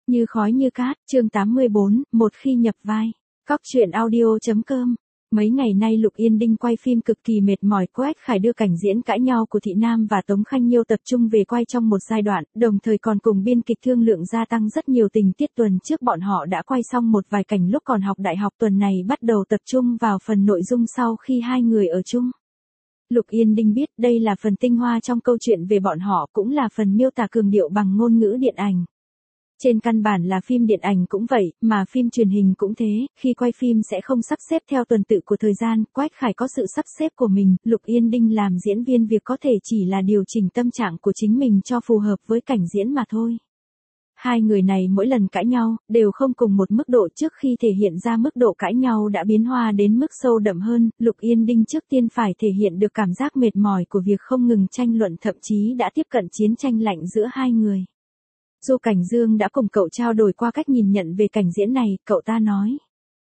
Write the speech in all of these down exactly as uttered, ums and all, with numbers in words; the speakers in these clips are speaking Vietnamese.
Như khói như cát, chương tám mươi bốn, một khi nhập vai. Cóc truyện audio.com. Mấy ngày nay Lục Yên Đinh quay phim cực kỳ mệt mỏi, Quách Khải đưa cảnh diễn cãi nhau của Thị Nam và Tống Khanh Nhiêu tập trung về quay trong một giai đoạn, đồng thời còn cùng biên kịch thương lượng gia tăng rất nhiều tình tiết. Tuần trước bọn họ đã quay xong một vài cảnh lúc còn học đại học, tuần này bắt đầu tập trung vào phần nội dung sau khi hai người ở chung. Lục Yên Đinh biết đây là phần tinh hoa trong câu chuyện về bọn họ, cũng là phần miêu tả cường điệu bằng ngôn ngữ điện ảnh. Trên căn bản là phim điện ảnh cũng vậy, mà phim truyền hình cũng thế, khi quay phim sẽ không sắp xếp theo tuần tự của thời gian, Quách Khải có sự sắp xếp của mình, Lục Yên Đinh làm diễn viên việc có thể chỉ là điều chỉnh tâm trạng của chính mình cho phù hợp với cảnh diễn mà thôi. Hai người này mỗi lần cãi nhau, đều không cùng một mức độ. Trước khi thể hiện ra mức độ cãi nhau đã biến hóa đến mức sâu đậm hơn, Lục Yên Đinh trước tiên phải thể hiện được cảm giác mệt mỏi của việc không ngừng tranh luận, thậm chí đã tiếp cận chiến tranh lạnh giữa hai người. Du Cảnh Dương đã cùng cậu trao đổi qua cách nhìn nhận về cảnh diễn này, cậu ta nói.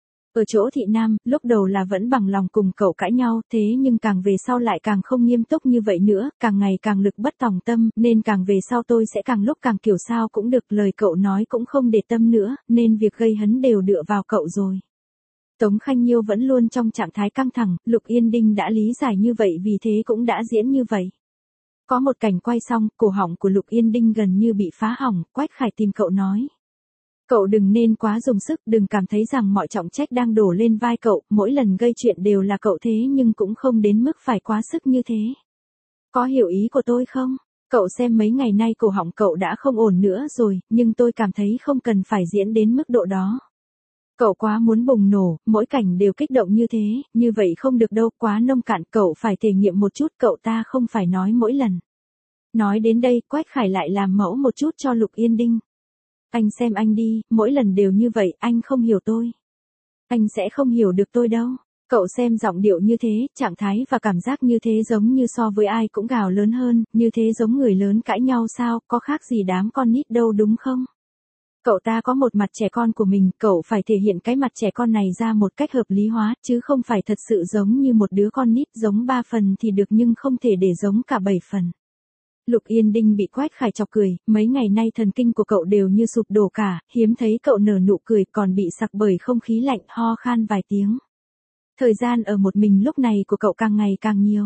Ở chỗ Thị Nam, lúc đầu là vẫn bằng lòng cùng cậu cãi nhau, thế nhưng càng về sau lại càng không nghiêm túc như vậy nữa, càng ngày càng lực bất tòng tâm, nên càng về sau tôi sẽ càng lúc càng kiểu sao cũng được, lời cậu nói cũng không để tâm nữa, nên việc gây hấn đều dựa vào cậu rồi. Tống Khanh Nhiêu vẫn luôn trong trạng thái căng thẳng, Lục Yên Đinh đã lý giải như vậy, vì thế cũng đã diễn như vậy. Có một cảnh quay xong, cổ họng của Lục Yên Đinh gần như bị phá hỏng, Quách Khải tìm cậu nói. Cậu đừng nên quá dùng sức, đừng cảm thấy rằng mọi trọng trách đang đổ lên vai cậu, mỗi lần gây chuyện đều là cậu, thế nhưng cũng không đến mức phải quá sức như thế. Có hiểu ý của tôi không? Cậu xem mấy ngày nay cổ họng cậu đã không ổn nữa rồi, nhưng tôi cảm thấy không cần phải diễn đến mức độ đó. Cậu quá muốn bùng nổ, mỗi cảnh đều kích động như thế, như vậy không được đâu, quá nông cạn, cậu phải thể nghiệm một chút, cậu ta không phải nói mỗi lần. Nói đến đây, Quách Khải lại làm mẫu một chút cho Lục Yên Đinh. Anh xem anh đi, mỗi lần đều như vậy, anh không hiểu tôi. Anh sẽ không hiểu được tôi đâu. Cậu xem giọng điệu như thế, trạng thái và cảm giác như thế giống như so với ai cũng gào lớn hơn, như thế giống người lớn cãi nhau sao, có khác gì đám con nít đâu đúng không? Cậu ta có một mặt trẻ con của mình, cậu phải thể hiện cái mặt trẻ con này ra một cách hợp lý hóa, chứ không phải thật sự giống như một đứa con nít, giống ba phần thì được nhưng không thể để giống cả bảy phần. Lục Yên Đinh bị Quách Khải chọc cười, mấy ngày nay thần kinh của cậu đều như sụp đổ cả, hiếm thấy cậu nở nụ cười, còn bị sặc bởi không khí lạnh, ho khan vài tiếng. Thời gian ở một mình lúc này của cậu càng ngày càng nhiều.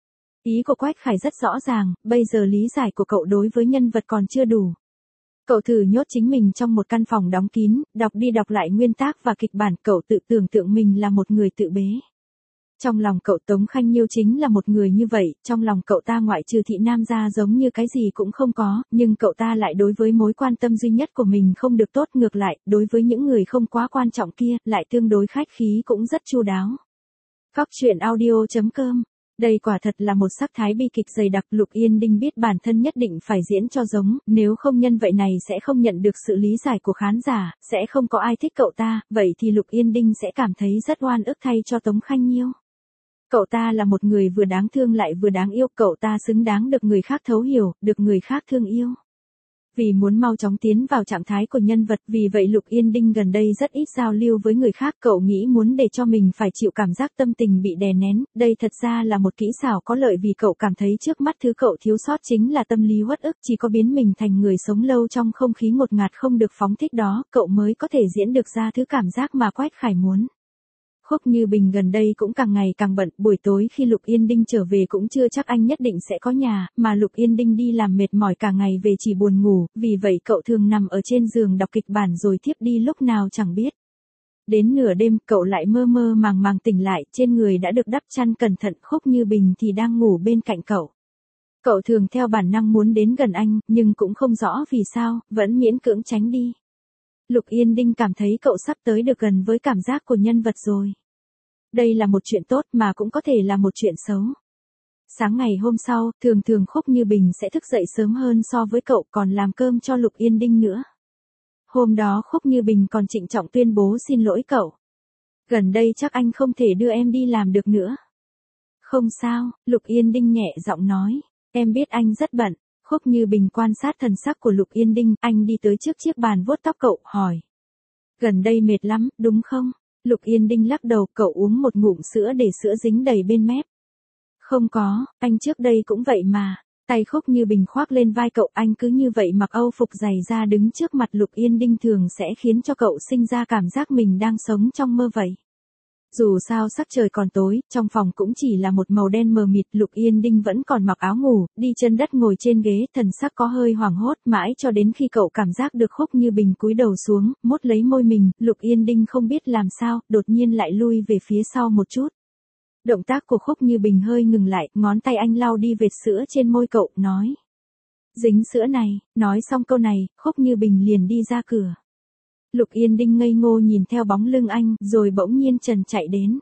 Ý của Quách Khải rất rõ ràng, bây giờ lý giải của cậu đối với nhân vật còn chưa đủ. Cậu thử nhốt chính mình trong một căn phòng đóng kín, đọc đi đọc lại nguyên tác và kịch bản, cậu tự tưởng tượng mình là một người tự bế. Trong lòng cậu Tống Khanh Nhiêu chính là một người như vậy, trong lòng cậu ta ngoại trừ Thị Nam ra giống như cái gì cũng không có, nhưng cậu ta lại đối với mối quan tâm duy nhất của mình không được tốt, ngược lại, đối với những người không quá quan trọng kia, lại tương đối khách khí cũng rất chu đáo. Cóc truyện audio.com. Đây quả thật là một sắc thái bi kịch dày đặc, Lục Yên Đinh biết bản thân nhất định phải diễn cho giống, nếu không nhân vậy này sẽ không nhận được sự lý giải của khán giả, sẽ không có ai thích cậu ta, vậy thì Lục Yên Đinh sẽ cảm thấy rất oan ức thay cho Tống Khanh Nhiêu. Cậu ta là một người vừa đáng thương lại vừa đáng yêu, cậu ta xứng đáng được người khác thấu hiểu, được người khác thương yêu. Vì muốn mau chóng tiến vào trạng thái của nhân vật, vì vậy Lục Yên Đinh gần đây rất ít giao lưu với người khác, cậu nghĩ muốn để cho mình phải chịu cảm giác tâm tình bị đè nén, đây thật ra là một kỹ xảo có lợi vì cậu cảm thấy trước mắt thứ cậu thiếu sót chính là tâm lý uất ức, chỉ có biến mình thành người sống lâu trong không khí ngột ngạt không được phóng thích đó, cậu mới có thể diễn được ra thứ cảm giác mà Quách Khải muốn. Khúc Như Bình gần đây cũng càng ngày càng bận, buổi tối khi Lục Yên Đinh trở về cũng chưa chắc anh nhất định sẽ có nhà, mà Lục Yên Đinh đi làm mệt mỏi cả ngày về chỉ buồn ngủ, vì vậy cậu thường nằm ở trên giường đọc kịch bản rồi thiếp đi lúc nào chẳng biết. Đến nửa đêm, cậu lại mơ mơ màng màng tỉnh lại, trên người đã được đắp chăn cẩn thận, Khúc Như Bình thì đang ngủ bên cạnh cậu. Cậu thường theo bản năng muốn đến gần anh, nhưng cũng không rõ vì sao, vẫn miễn cưỡng tránh đi. Lục Yên Đinh cảm thấy cậu sắp tới được gần với cảm giác của nhân vật rồi. Đây là một chuyện tốt mà cũng có thể là một chuyện xấu. Sáng ngày hôm sau, thường thường Khúc Như Bình sẽ thức dậy sớm hơn so với cậu, còn làm cơm cho Lục Yên Đinh nữa. Hôm đó Khúc Như Bình còn trịnh trọng tuyên bố xin lỗi cậu. Gần đây chắc anh không thể đưa em đi làm được nữa. Không sao, Lục Yên Đinh nhẹ giọng nói, em biết anh rất bận. Khúc Như Bình quan sát thần sắc của Lục Yên Đinh, anh đi tới trước chiếc bàn vuốt tóc cậu, hỏi. Gần đây mệt lắm, đúng không? Lục Yên Đinh lắc đầu, cậu uống một ngụm sữa để sữa dính đầy bên mép. Không có, anh trước đây cũng vậy mà. Tay Khúc Như Bình khoác lên vai cậu, anh cứ như vậy mặc âu phục dày da đứng trước mặt Lục Yên Đinh thường sẽ khiến cho cậu sinh ra cảm giác mình đang sống trong mơ vậy. Dù sao sắc trời còn tối, trong phòng cũng chỉ là một màu đen mờ mịt, Lục Yên Đinh vẫn còn mặc áo ngủ, đi chân đất ngồi trên ghế, thần sắc có hơi hoảng hốt, mãi cho đến khi cậu cảm giác được Khúc Như Bình cúi đầu xuống, mốt lấy môi mình, Lục Yên Đinh không biết làm sao, đột nhiên lại lui về phía sau một chút. Động tác của Khúc Như Bình hơi ngừng lại, ngón tay anh lau đi vệt sữa trên môi cậu, nói. Dính sữa này, nói xong câu này, Khúc Như Bình liền đi ra cửa. Lục Yên Đinh ngây ngô nhìn theo bóng lưng anh, rồi bỗng nhiên Trần chạy đến.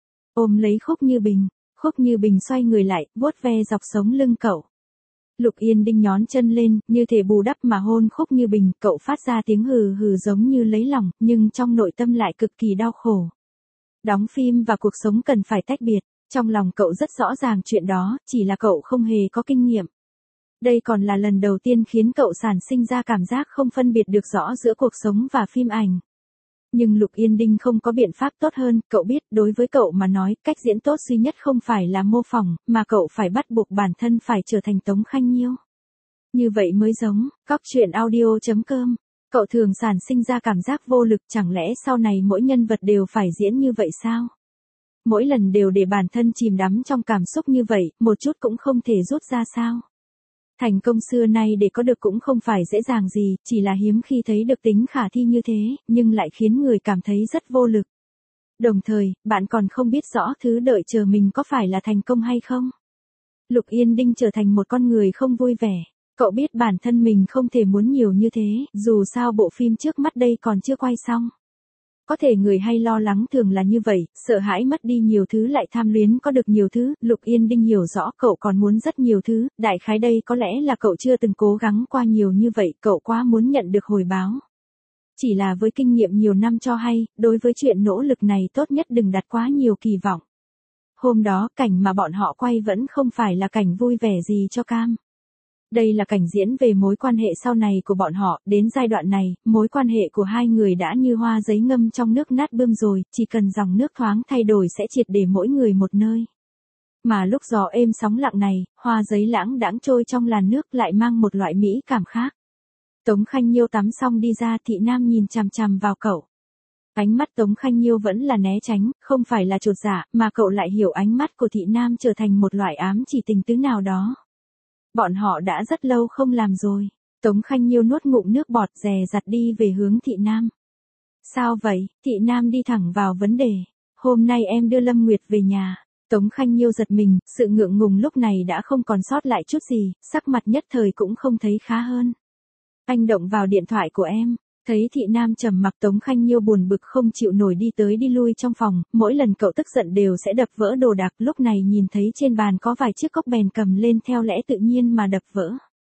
Ôm lấy Khúc Như Bình, Khúc Như Bình xoay người lại, vuốt ve dọc sống lưng cậu. Lục Yên Đinh nhón chân lên, như thể bù đắp mà hôn Khúc Như Bình, cậu phát ra tiếng hừ hừ giống như lấy lòng, nhưng trong nội tâm lại cực kỳ đau khổ. Đóng phim và cuộc sống cần phải tách biệt, trong lòng cậu rất rõ ràng chuyện đó, chỉ là cậu không hề có kinh nghiệm. Đây còn là lần đầu tiên khiến cậu sản sinh ra cảm giác không phân biệt được rõ giữa cuộc sống và phim ảnh. Nhưng Lục Yên Đinh không có biện pháp tốt hơn, cậu biết đối với cậu mà nói, cách diễn tốt duy nhất không phải là mô phỏng, mà cậu phải bắt buộc bản thân phải trở thành Tống Khanh Nhiêu. Như vậy mới giống, Cóc Truyện Audio chấm com. Cậu thường sản sinh ra cảm giác vô lực, chẳng lẽ sau này mỗi nhân vật đều phải diễn như vậy sao? Mỗi lần đều để bản thân chìm đắm trong cảm xúc như vậy, một chút cũng không thể rút ra sao? Thành công xưa nay để có được cũng không phải dễ dàng gì, chỉ là hiếm khi thấy được tính khả thi như thế, nhưng lại khiến người cảm thấy rất vô lực. Đồng thời, bạn còn không biết rõ thứ đợi chờ mình có phải là thành công hay không. Lục Yên Đinh trở thành một con người không vui vẻ. Cậu biết bản thân mình không thể muốn nhiều như thế, dù sao bộ phim trước mắt đây còn chưa quay xong. Có thể người hay lo lắng thường là như vậy, sợ hãi mất đi nhiều thứ lại tham luyến có được nhiều thứ, Lục Yên Đinh hiểu rõ cậu còn muốn rất nhiều thứ, đại khái đây có lẽ là cậu chưa từng cố gắng qua nhiều như vậy, cậu quá muốn nhận được hồi báo. Chỉ là với kinh nghiệm nhiều năm cho hay, đối với chuyện nỗ lực này tốt nhất đừng đặt quá nhiều kỳ vọng. Hôm đó, cảnh mà bọn họ quay vẫn không phải là cảnh vui vẻ gì cho cam. Đây là cảnh diễn về mối quan hệ sau này của bọn họ, đến giai đoạn này, mối quan hệ của hai người đã như hoa giấy ngâm trong nước nát bươm rồi, chỉ cần dòng nước thoáng thay đổi sẽ triệt để mỗi người một nơi. Mà lúc gió êm sóng lặng này, hoa giấy lãng đãng trôi trong làn nước lại mang một loại mỹ cảm khác. Tống Khanh Nhiêu tắm xong đi ra, Thị Nam nhìn chằm chằm vào cậu. Ánh mắt Tống Khanh Nhiêu vẫn là né tránh, không phải là chột dạ, mà cậu lại hiểu ánh mắt của Thị Nam trở thành một loại ám chỉ tình tứ nào đó. Bọn họ đã rất lâu không làm rồi. Tống Khanh Nhiêu nuốt ngụm nước bọt, dè dặt đi về hướng Thị Nam. Sao vậy? Thị Nam đi thẳng vào vấn đề. Hôm nay em đưa Lâm Nguyệt về nhà. Tống Khanh Nhiêu giật mình, sự ngượng ngùng lúc này đã không còn sót lại chút gì, sắc mặt nhất thời cũng không thấy khá hơn. Anh động vào điện thoại của em. Thấy Thị Nam trầm mặc, Tống Khanh Nhiêu buồn bực không chịu nổi đi tới đi lui trong phòng, mỗi lần cậu tức giận đều sẽ đập vỡ đồ đạc, lúc này nhìn thấy trên bàn có vài chiếc cốc bèn cầm lên theo lẽ tự nhiên mà đập vỡ.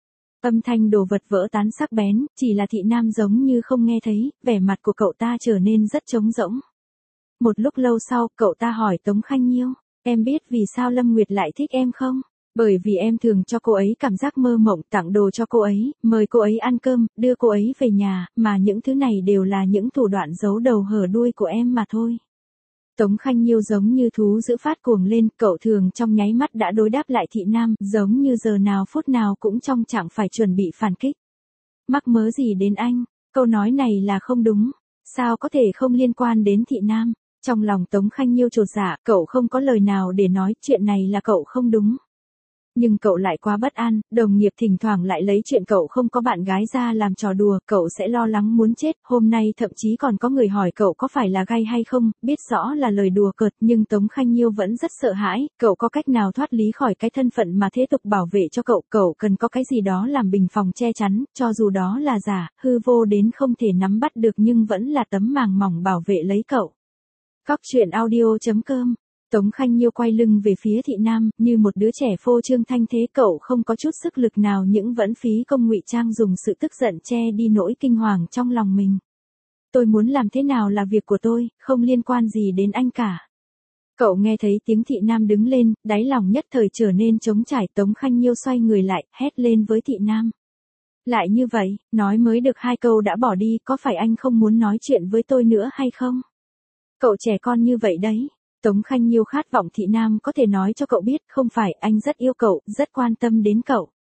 Âm thanh đồ vật vỡ tán sắc bén, chỉ là Thị Nam giống như không nghe thấy, vẻ mặt của cậu ta trở nên rất trống rỗng. Một lúc lâu sau, cậu ta hỏi Tống Khanh Nhiêu, em biết vì sao Lâm Nguyệt lại thích em không? Bởi vì em thường cho cô ấy cảm giác mơ mộng, tặng đồ cho cô ấy, mời cô ấy ăn cơm, đưa cô ấy về nhà, mà những thứ này đều là những thủ đoạn giấu đầu hở đuôi của em mà thôi. Tống Khanh Nhiêu giống như thú dữ phát cuồng lên, cậu thường trong nháy mắt đã đối đáp lại Thị Nam, giống như giờ nào phút nào cũng trong trạng phải chuẩn bị phản kích. Mắc mớ gì đến anh, câu nói này là không đúng, sao có thể không liên quan đến Thị Nam. Trong lòng Tống Khanh Nhiêu chột dạ, cậu không có lời nào để nói, chuyện này là cậu không đúng. Nhưng cậu lại quá bất an, đồng nghiệp thỉnh thoảng lại lấy chuyện cậu không có bạn gái ra làm trò đùa, cậu sẽ lo lắng muốn chết, hôm nay thậm chí còn có người hỏi cậu có phải là gay hay không, biết rõ là lời đùa cợt, nhưng Tống Khanh Nhiêu vẫn rất sợ hãi, cậu có cách nào thoát lý khỏi cái thân phận mà thế tục bảo vệ cho cậu, cậu cần có cái gì đó làm bình phòng che chắn, cho dù đó là giả, hư vô đến không thể nắm bắt được nhưng vẫn là tấm màng mỏng bảo vệ lấy cậu. Cóc Truyện Audio chấm com. Tống Khanh Nhiêu quay lưng về phía Thị Nam, như một đứa trẻ phô trương thanh thế, cậu không có chút sức lực nào nhưng vẫn phí công ngụy trang dùng sự tức giận che đi nỗi kinh hoàng trong lòng mình. Tôi muốn làm thế nào là việc của tôi, không liên quan gì đến anh cả. Cậu nghe thấy tiếng Thị Nam đứng lên, đáy lòng nhất thời trở nên trống trải, Tống Khanh Nhiêu xoay người lại, hét lên với Thị Nam. Lại như vậy, nói mới được hai câu đã bỏ đi, có phải anh không muốn nói chuyện với tôi nữa hay không? Cậu trẻ con như vậy đấy. Tống Khanh Nhiêu khát vọng Thị Nam có thể nói cho cậu biết, không phải, anh rất yêu cậu, rất quan tâm đến cậu.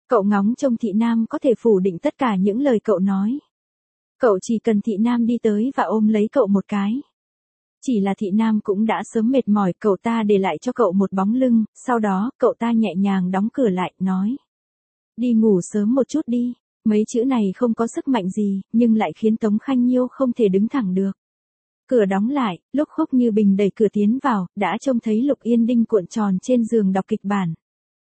Cậu ngóng trông Thị Nam có thể phủ định tất cả những lời cậu nói. Cậu chỉ cần Thị Nam đi tới và ôm lấy cậu một cái. Chỉ là Thị Nam cũng đã sớm mệt mỏi, cậu ta để lại cho cậu một bóng lưng, sau đó cậu ta nhẹ nhàng đóng cửa lại, nói. Đi ngủ sớm một chút đi. Mấy chữ này không có sức mạnh gì, nhưng lại khiến Tống Khanh Nhiêu không thể đứng thẳng được. Cửa đóng lại, lúc Khúc Như Bình đẩy cửa tiến vào, đã trông thấy Lục Yên Đinh cuộn tròn trên giường đọc kịch bản.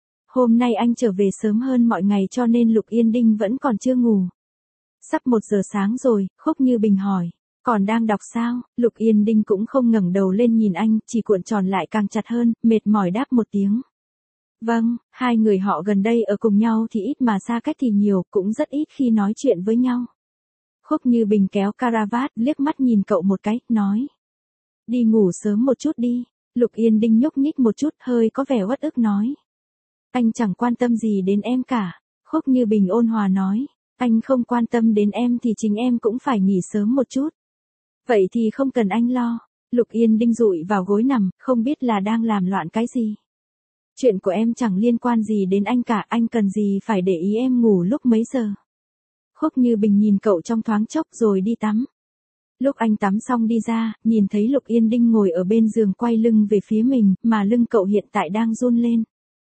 Hôm nay anh trở về sớm hơn mọi ngày cho nên Lục Yên Đinh vẫn còn chưa ngủ. Sắp một giờ sáng rồi, Khúc Như Bình hỏi. Còn đang đọc sao? Lục Yên Đinh cũng không ngẩng đầu lên nhìn anh, chỉ cuộn tròn lại càng chặt hơn, mệt mỏi đáp một tiếng. Vâng, hai người họ gần đây ở cùng nhau thì ít mà xa cách thì nhiều, cũng rất ít khi nói chuyện với nhau. Khúc Như Bình kéo caravat, liếc mắt nhìn cậu một cái, nói. Đi ngủ sớm một chút đi. Lục Yên Đinh nhúc nhích một chút, hơi có vẻ uất ức nói. Anh chẳng quan tâm gì đến em cả. Khúc Như Bình ôn hòa nói. Anh không quan tâm đến em thì chính em cũng phải nghỉ sớm một chút. Vậy thì không cần anh lo. Lục Yên Đinh dụi vào gối nằm, không biết là đang làm loạn cái gì. Chuyện của em chẳng liên quan gì đến anh cả, anh cần gì phải để ý em ngủ lúc mấy giờ. Khúc Như Bình nhìn cậu trong thoáng chốc rồi đi tắm. Lúc anh tắm xong đi ra, nhìn thấy Lục Yên Đinh ngồi ở bên giường quay lưng về phía mình, mà lưng cậu hiện tại đang run lên.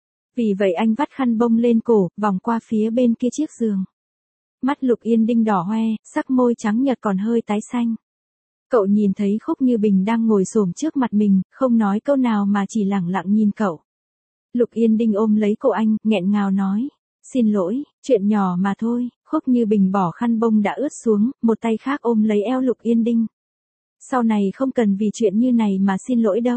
Vì vậy anh vắt khăn bông lên cổ, vòng qua phía bên kia chiếc giường. Mắt Lục Yên Đinh đỏ hoe, sắc môi trắng nhợt còn hơi tái xanh. Cậu nhìn thấy Khúc Như Bình đang ngồi xổm trước mặt mình, không nói câu nào mà chỉ lẳng lặng nhìn cậu. Lục Yên Đinh ôm lấy cổ anh, nghẹn ngào nói. Xin lỗi, chuyện nhỏ mà thôi. Khúc Như Bình bỏ khăn bông đã ướt xuống, một tay khác ôm lấy eo Lục Yên Đinh. Sau này không cần vì chuyện như này mà xin lỗi đâu.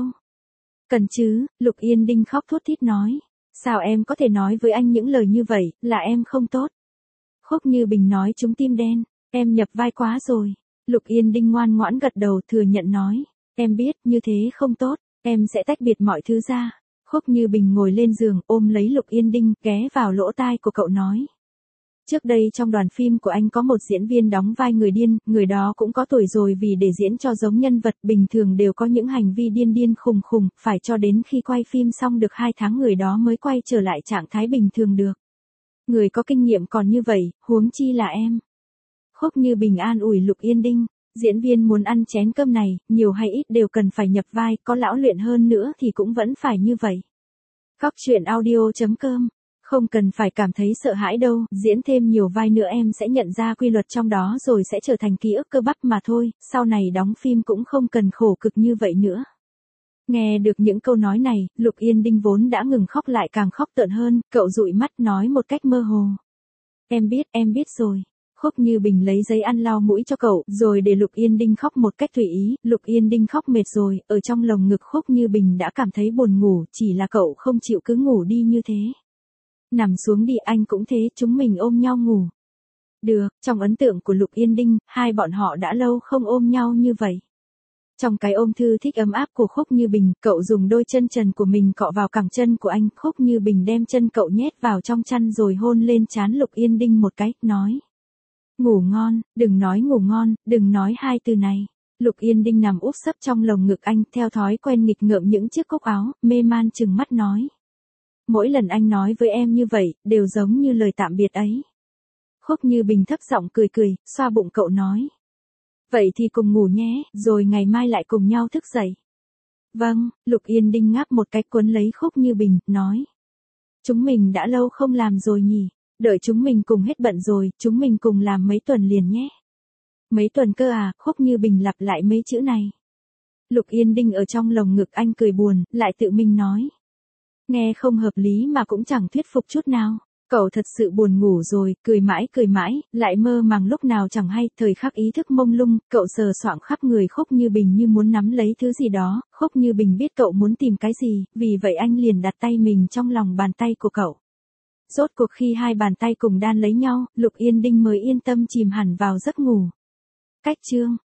Cần chứ, Lục Yên Đinh khóc thút thít nói. Sao em có thể nói với anh những lời như vậy, là em không tốt. Khúc Như Bình nói trúng tim đen, em nhập vai quá rồi. Lục Yên Đinh ngoan ngoãn gật đầu thừa nhận nói. Em biết, như thế không tốt, em sẽ tách biệt mọi thứ ra. Khúc Như Bình ngồi lên giường, ôm lấy Lục Yên Đinh, ghé vào lỗ tai của cậu nói. Trước đây trong đoàn phim của anh có một diễn viên đóng vai người điên, người đó cũng có tuổi rồi vì để diễn cho giống nhân vật bình thường đều có những hành vi điên điên khùng khùng, phải cho đến khi quay phim xong được hai tháng người đó mới quay trở lại trạng thái bình thường được. Người có kinh nghiệm còn như vậy, huống chi là em. Khúc Như Bình an ủi Lục Yên Đinh, diễn viên muốn ăn chén cơm này, nhiều hay ít đều cần phải nhập vai, có lão luyện hơn nữa thì cũng vẫn phải như vậy. Cóc truyện audio chấm com. Không cần phải cảm thấy sợ hãi đâu, diễn thêm nhiều vai nữa em sẽ nhận ra quy luật trong đó rồi sẽ trở thành ký ức cơ bắp mà thôi, sau này đóng phim cũng không cần khổ cực như vậy nữa. Nghe được những câu nói này, Lục Yên Đinh vốn đã ngừng khóc lại càng khóc tợn hơn, cậu dụi mắt nói một cách mơ hồ. Em biết, em biết rồi. Khúc Như Bình lấy giấy ăn lau mũi cho cậu, rồi để Lục Yên Đinh khóc một cách tùy ý, Lục Yên Đinh khóc mệt rồi, ở trong lồng ngực Khúc Như Bình đã cảm thấy buồn ngủ, chỉ là cậu không chịu cứ ngủ đi như thế. Nằm xuống đi, anh cũng thế, chúng mình ôm nhau ngủ. Được, trong ấn tượng của Lục Yên Đinh, hai bọn họ đã lâu không ôm nhau như vậy. Trong cái ôm thư thích ấm áp của Khúc Như Bình, cậu dùng đôi chân trần của mình cọ vào cẳng chân của anh, Khúc Như Bình đem chân cậu nhét vào trong chăn rồi hôn lên trán Lục Yên Đinh một cái, nói. Ngủ ngon, đừng nói ngủ ngon, đừng nói hai từ này. Lục Yên Đinh nằm úp sấp trong lồng ngực anh, theo thói quen nghịch ngợm những chiếc cúc áo, mê man trừng mắt nói. Mỗi lần anh nói với em như vậy, đều giống như lời tạm biệt ấy. Khúc Như Bình thấp giọng cười cười, xoa bụng cậu nói. Vậy thì cùng ngủ nhé, rồi ngày mai lại cùng nhau thức dậy. Vâng, Lục Yên Đinh ngáp một cái cuốn lấy Khúc Như Bình, nói. Chúng mình đã lâu không làm rồi nhỉ, đợi chúng mình cùng hết bận rồi, chúng mình cùng làm mấy tuần liền nhé. Mấy tuần cơ à, Khúc Như Bình lặp lại mấy chữ này. Lục Yên Đinh ở trong lồng ngực anh cười buồn, lại tự mình nói. Nghe không hợp lý mà cũng chẳng thuyết phục chút nào. Cậu thật sự buồn ngủ rồi, cười mãi cười mãi, lại mơ màng lúc nào chẳng hay, thời khắc ý thức mông lung, cậu sờ soạng khắp người Khúc Như Bình như muốn nắm lấy thứ gì đó, Khúc Như Bình biết cậu muốn tìm cái gì, vì vậy anh liền đặt tay mình trong lòng bàn tay của cậu. Rốt cuộc khi hai bàn tay cùng đan lấy nhau, Lục Yên Đinh mới yên tâm chìm hẳn vào giấc ngủ. Cách chương